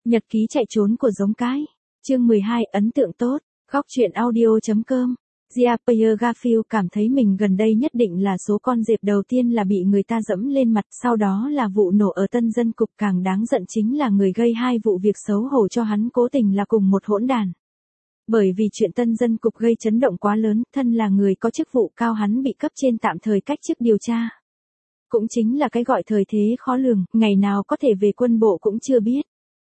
Nhật ký chạy trốn của giống cái. Chương 12 ấn tượng tốt. Góc truyện audio.com. Pierre Garfield cảm thấy mình gần đây nhất định là số con dẹp đầu tiên là bị người ta dẫm lên mặt, sau đó là vụ nổ ở Tân Dân Cục, càng đáng giận chính là người gây hai vụ việc xấu hổ cho hắn cố tình là cùng một hỗn đàn. Bởi vì chuyện Tân Dân Cục gây chấn động quá lớn, thân là người có chức vụ cao hắn bị cấp trên tạm thời cách chức điều tra. Cũng chính là cái gọi thời thế khó lường, ngày nào có thể về quân bộ cũng chưa biết.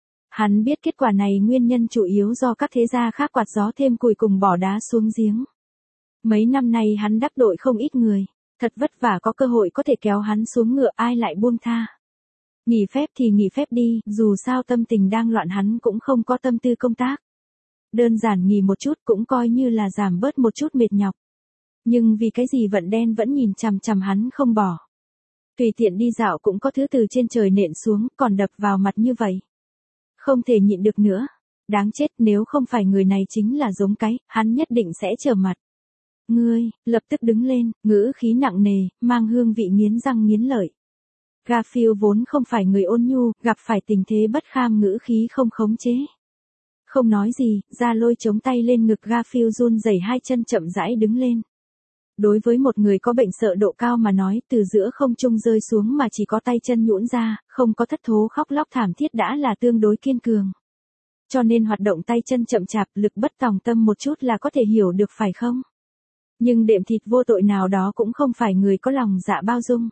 Hắn biết kết quả này nguyên nhân chủ yếu do các thế gia khác quạt gió thêm củi cùng bỏ đá xuống giếng. Mấy năm nay hắn đắc tội không ít người, thật vất vả có cơ hội có thể kéo hắn xuống ngựa, ai lại buông tha. Nghỉ phép thì nghỉ phép đi, dù sao tâm tình đang loạn hắn cũng không có tâm tư công tác. Đơn giản nghỉ một chút cũng coi như là giảm bớt một chút mệt nhọc. Nhưng vì cái gì vận đen vẫn nhìn chằm chằm hắn không bỏ. Tùy tiện đi dạo cũng có thứ từ trên trời nện xuống, còn đập vào mặt như vậy. Không thể nhịn được nữa. Đáng chết, nếu không phải người này chính là giống cái, hắn nhất định sẽ trở mặt. Ngươi, lập tức đứng lên, ngữ khí nặng nề, mang hương vị nghiến răng nghiến lợi. Garfield vốn không phải người ôn nhu, gặp phải tình thế bất kham ngữ khí không khống chế. Không nói gì, ra lôi chống tay lên ngực Garfield run rẩy hai chân chậm rãi đứng lên. Đối với một người có bệnh sợ độ cao mà nói, từ giữa không trung rơi xuống mà chỉ có tay chân nhũn ra, không có thất thố khóc lóc thảm thiết đã là tương đối kiên cường. Cho nên hoạt động tay chân chậm chạp, lực bất tòng tâm một chút là có thể hiểu được phải không? Nhưng đệm thịt vô tội nào đó cũng không phải người có lòng dạ bao dung.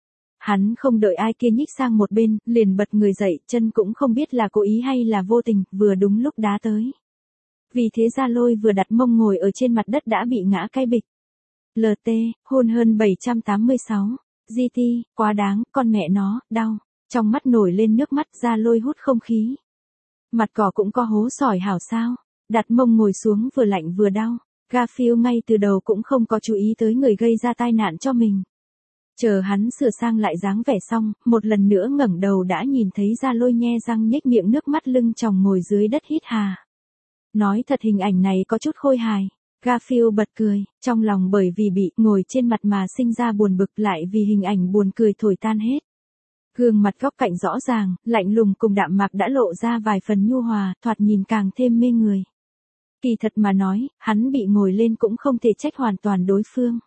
Hắn không đợi ai kia nhích sang một bên, liền bật người dậy, chân cũng không biết là cố ý hay là vô tình, vừa đúng lúc đá tới. Vì thế ra lôi vừa đặt mông ngồi ở trên mặt đất đã bị ngã cái bịch. LT, hôn hơn 786. GT, quá đáng, con mẹ nó, đau. Trong mắt nổi lên nước mắt, ra lôi hút không khí. Mặt cỏ cũng có hố sỏi hảo sao. Đặt mông ngồi xuống vừa lạnh vừa đau. Garfield ngay từ đầu cũng không có chú ý tới người gây ra tai nạn cho mình. Chờ hắn sửa sang lại dáng vẻ xong, một lần nữa ngẩng đầu đã nhìn thấy ra lôi nhe răng nhếch miệng nước mắt lưng tròng ngồi dưới đất hít hà. Nói thật hình ảnh này có chút khôi hài. Garfield bật cười, trong lòng bởi vì bị ngồi trên mặt mà sinh ra buồn bực, lại vì hình ảnh buồn cười thổi tan hết. Gương mặt góc cạnh rõ ràng, lạnh lùng cùng đạm mạc đã lộ ra vài phần nhu hòa, thoạt nhìn càng thêm mê người. Kỳ thật mà nói, hắn bị ngồi lên cũng không thể trách hoàn toàn đối phương.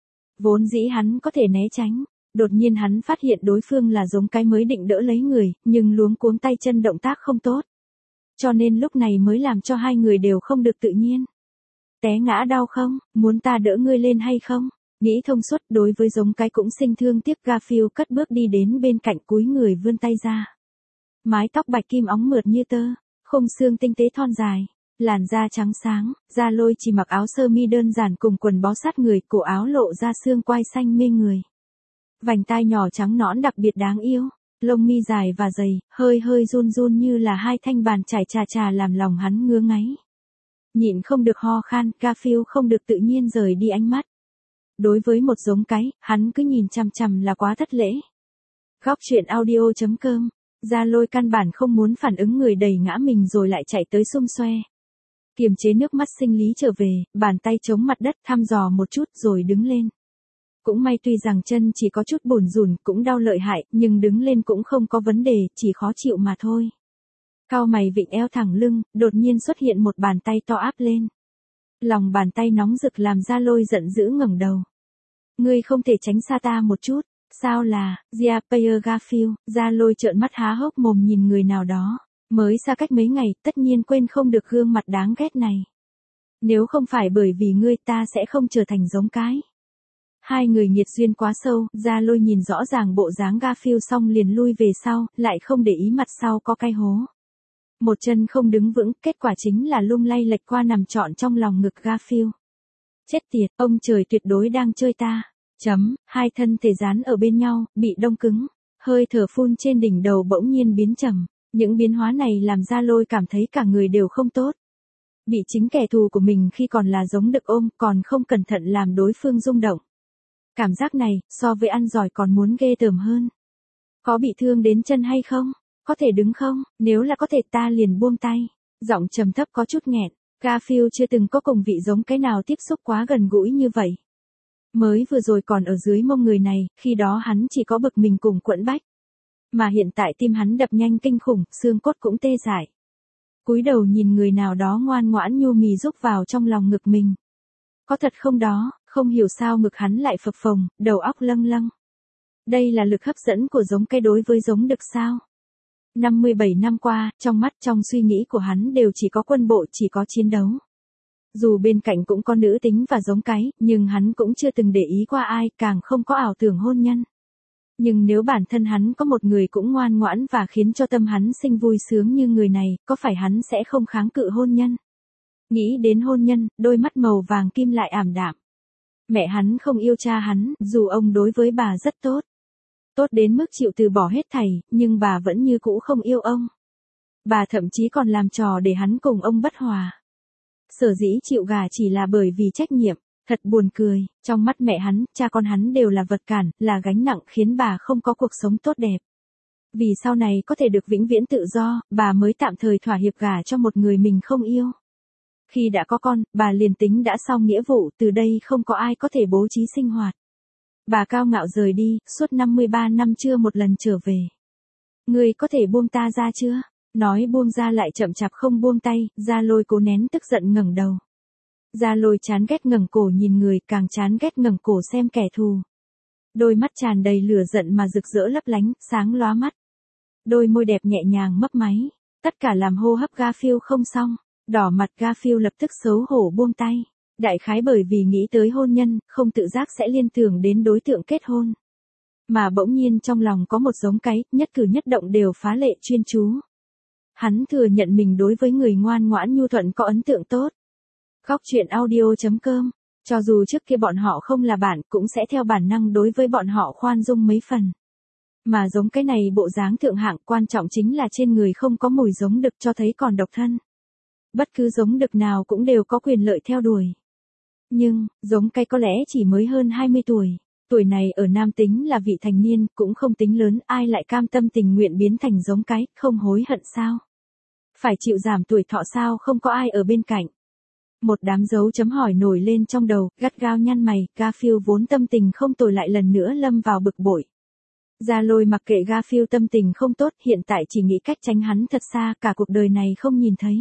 Vốn dĩ hắn có thể né tránh, đột nhiên hắn phát hiện đối phương là giống cái mới định đỡ lấy người, nhưng luống cuống tay chân động tác không tốt. Cho nên lúc này mới làm cho hai người đều không được tự nhiên. Té ngã đau không, muốn ta đỡ ngươi lên hay không? Nghĩ thông suốt, đối với giống cái cũng sinh thương tiếc, Garfield cất bước đi đến bên cạnh cúi người vươn tay ra. Mái tóc bạch kim óng mượt như tơ, khung xương tinh tế thon dài, làn da trắng sáng, da lôi chỉ mặc áo sơ mi đơn giản cùng quần bó sát người, cổ áo lộ ra xương quai xanh mê người. Vành tai nhỏ trắng nõn đặc biệt đáng yêu, lông mi dài và dày, hơi hơi run run như là hai thanh bàn chải chà chà làm lòng hắn ngứa ngáy. Nhịn không được ho khan, Garfield không được tự nhiên rời đi ánh mắt. Đối với một giống cái, hắn cứ nhìn chằm chằm là quá thất lễ. Góc truyện audio.com. Ra lôi căn bản không muốn phản ứng người đẩy ngã mình rồi lại chạy tới xum xoe. Kiềm chế nước mắt sinh lý trở về, bàn tay chống mặt đất thăm dò một chút rồi đứng lên. Cũng may tuy rằng chân chỉ có chút bủn rủn cũng đau lợi hại, nhưng đứng lên cũng không có vấn đề, chỉ khó chịu mà thôi. Cau mày vịn eo thẳng lưng, đột nhiên xuất hiện một bàn tay to áp lên. Lòng bàn tay nóng rực làm ra lôi giận dữ ngẩng đầu. Ngươi không thể tránh xa ta một chút, sao là, Pierre Garfield, ra lôi trợn mắt há hốc mồm nhìn người nào đó, mới xa cách mấy ngày, tất nhiên quên không được gương mặt đáng ghét này. Nếu không phải bởi vì ngươi ta sẽ không trở thành giống cái. Hai người nhiệt duyên quá sâu, ra lôi nhìn rõ ràng bộ dáng Garfield xong liền lui về sau, lại không để ý mặt sau có cái hố. Một chân không đứng vững, kết quả chính là lung lay lệch qua nằm trọn trong lòng ngực Garfield. Chết tiệt, ông trời tuyệt đối đang chơi ta. Hai thân thể dán ở bên nhau, bị đông cứng. Hơi thở phun trên đỉnh đầu bỗng nhiên biến trầm. Những biến hóa này làm ra lôi cảm thấy cả người đều không tốt. Bị chính kẻ thù của mình khi còn là giống được ôm, còn không cẩn thận làm đối phương rung động. Cảm giác này, so với ăn giỏi còn muốn ghê tởm hơn. Có bị thương đến chân hay không? Có thể đứng không? Nếu là có thể ta liền buông tay. Giọng trầm thấp có chút nghẹn. Garfield chưa từng có cùng vị giống cái nào tiếp xúc quá gần gũi như vậy. Mới vừa rồi còn ở dưới mông người này, khi đó hắn chỉ có bực mình cùng quẫn bách. Mà hiện tại tim hắn đập nhanh kinh khủng, xương cốt cũng tê dại. cúi đầu nhìn người nào đó ngoan ngoãn nhu mì rúc vào trong lòng ngực mình. Có thật không đó, không hiểu sao ngực hắn lại phập phồng, đầu óc lâng lâng. Đây là lực hấp dẫn của giống cây đối với giống đực sao? 57 năm qua, trong mắt trong suy nghĩ của hắn đều chỉ có quân bộ, chỉ có chiến đấu. Dù bên cạnh cũng có nữ tính và giống cái, nhưng hắn cũng chưa từng để ý qua ai, càng không có ảo tưởng hôn nhân. Nhưng nếu bản thân hắn có một người cũng ngoan ngoãn và khiến cho tâm hắn sinh vui sướng như người này, có phải hắn sẽ không kháng cự hôn nhân? Nghĩ đến hôn nhân, đôi mắt màu vàng kim lại ảm đạm. Mẹ hắn không yêu cha hắn, dù ông đối với bà rất tốt. Tốt đến mức chịu từ bỏ hết thảy, nhưng bà vẫn như cũ không yêu ông. Bà thậm chí còn làm trò để hắn cùng ông bất hòa. Sở dĩ chịu gả chỉ là bởi vì trách nhiệm. Thật buồn cười, trong mắt mẹ hắn, cha con hắn đều là vật cản, là gánh nặng khiến bà không có cuộc sống tốt đẹp. Vì sau này có thể được vĩnh viễn tự do, bà mới tạm thời thỏa hiệp gả cho một người mình không yêu. Khi đã có con, bà liền tính đã xong nghĩa vụ, từ đây không có ai có thể bố trí sinh hoạt. Bà cao ngạo rời đi, suốt 53 năm chưa một lần trở về. Ngươi có thể buông ta ra chưa? Nói buông ra lại chậm chạp không buông tay, Gia Lôi cố nén tức giận ngẩng đầu. Gia Lôi chán ghét ngẩng cổ nhìn người, càng chán ghét ngẩng cổ xem kẻ thù. Đôi mắt tràn đầy lửa giận mà rực rỡ lấp lánh, sáng lóa mắt. Đôi môi đẹp nhẹ nhàng mấp máy, tất cả làm hô hấp Garfield không xong. Đỏ mặt Garfield lập tức xấu hổ buông tay. Đại khái bởi vì nghĩ tới hôn nhân, không tự giác sẽ liên tưởng đến đối tượng kết hôn. Mà bỗng nhiên trong lòng có một giống cái, nhất cử nhất động đều phá lệ chuyên chú. Hắn thừa nhận mình đối với người ngoan ngoãn nhu thuận có ấn tượng tốt. Góc truyện audio.com, cho dù trước kia bọn họ không là bạn, cũng sẽ theo bản năng đối với bọn họ khoan dung mấy phần. Mà giống cái này bộ dáng thượng hạng, quan trọng chính là trên người không có mùi giống đực cho thấy còn độc thân. Bất cứ giống đực nào cũng đều có quyền lợi theo đuổi. Nhưng, giống cái có lẽ chỉ mới hơn 20 tuổi. Tuổi này ở nam tính là vị thành niên, cũng không tính lớn, ai lại cam tâm tình nguyện biến thành giống cái, không hối hận sao? Phải chịu giảm tuổi thọ sao không có ai ở bên cạnh? Một đám dấu chấm hỏi nổi lên trong đầu, gắt gao nhăn mày, Garfield vốn tâm tình không tồi lại lần nữa lâm vào bực bội. Gia Lôi mặc kệ Garfield tâm tình không tốt, hiện tại chỉ nghĩ cách tránh hắn thật xa, cả cuộc đời này không nhìn thấy.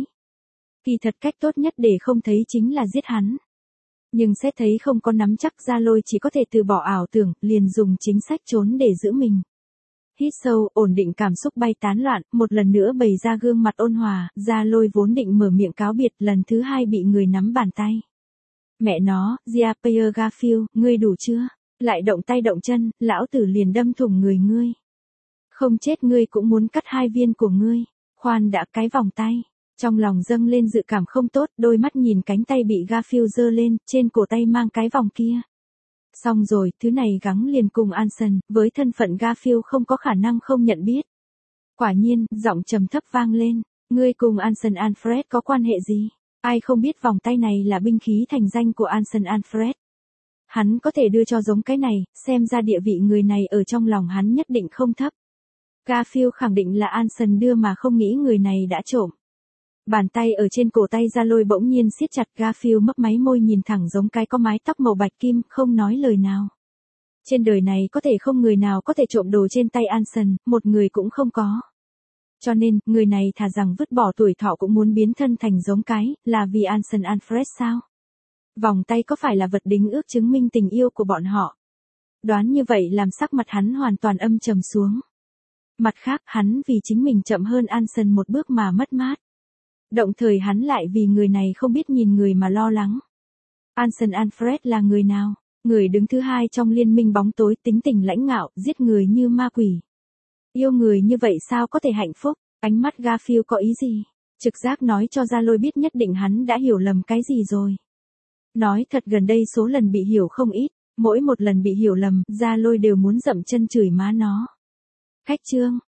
Kỳ thật cách tốt nhất để không thấy chính là giết hắn. Nhưng xét thấy không có nắm chắc, Gia Lôi chỉ có thể từ bỏ ảo tưởng, liền dùng chính sách trốn để giữ mình. Hít sâu, ổn định cảm xúc bay tán loạn, một lần nữa bày ra gương mặt ôn hòa, Gia Lôi vốn định mở miệng cáo biệt, lần thứ hai bị người nắm bàn tay. Mẹ nó, Gia Garfield, ngươi đủ chưa? Lại động tay động chân, lão tử liền đâm thủng người ngươi. Không chết ngươi cũng muốn cắt hai viên của ngươi. Khoan đã, cái vòng tay. Trong lòng dâng lên dự cảm không tốt, đôi mắt nhìn cánh tay bị Garfield giơ lên, trên cổ tay mang cái vòng kia. Xong rồi, thứ này gắng liền cùng Anson, với thân phận Garfield không có khả năng không nhận biết. Quả nhiên, giọng trầm thấp vang lên, ngươi cùng Anson Alfred có quan hệ gì? Ai không biết vòng tay này là binh khí thành danh của Anson Alfred. Hắn có thể đưa cho giống cái này, xem ra địa vị người này ở trong lòng hắn nhất định không thấp. Garfield khẳng định là Anson đưa mà không nghĩ người này đã trộm. Bàn tay ở trên cổ tay Gia Lôi bỗng nhiên siết chặt, Garfield mấp máy môi nhìn thẳng giống cái có mái tóc màu bạch kim, không nói lời nào. Trên đời này có thể không người nào có thể trộm đồ trên tay Anson, một người cũng không có. Cho nên, người này thà rằng vứt bỏ tuổi thọ cũng muốn biến thân thành giống cái, là vì Anson Alfred sao? Vòng tay có phải là vật đính ước chứng minh tình yêu của bọn họ? Đoán như vậy làm sắc mặt hắn hoàn toàn âm trầm xuống. Mặt khác, hắn vì chính mình chậm hơn Anson một bước mà mất mát. Động thời hắn lại vì người này không biết nhìn người mà lo lắng. Anson Alfred là người nào? Người đứng thứ hai trong liên minh bóng tối, tính tình lãnh ngạo, giết người như ma quỷ. Yêu người như vậy sao có thể hạnh phúc? Ánh mắt Garfield có ý gì? Trực giác nói cho Gia Lôi biết nhất định hắn đã hiểu lầm cái gì rồi. Nói thật gần đây số lần bị hiểu không ít, mỗi một lần bị hiểu lầm, Gia Lôi đều muốn dậm chân chửi má nó. Khách trương,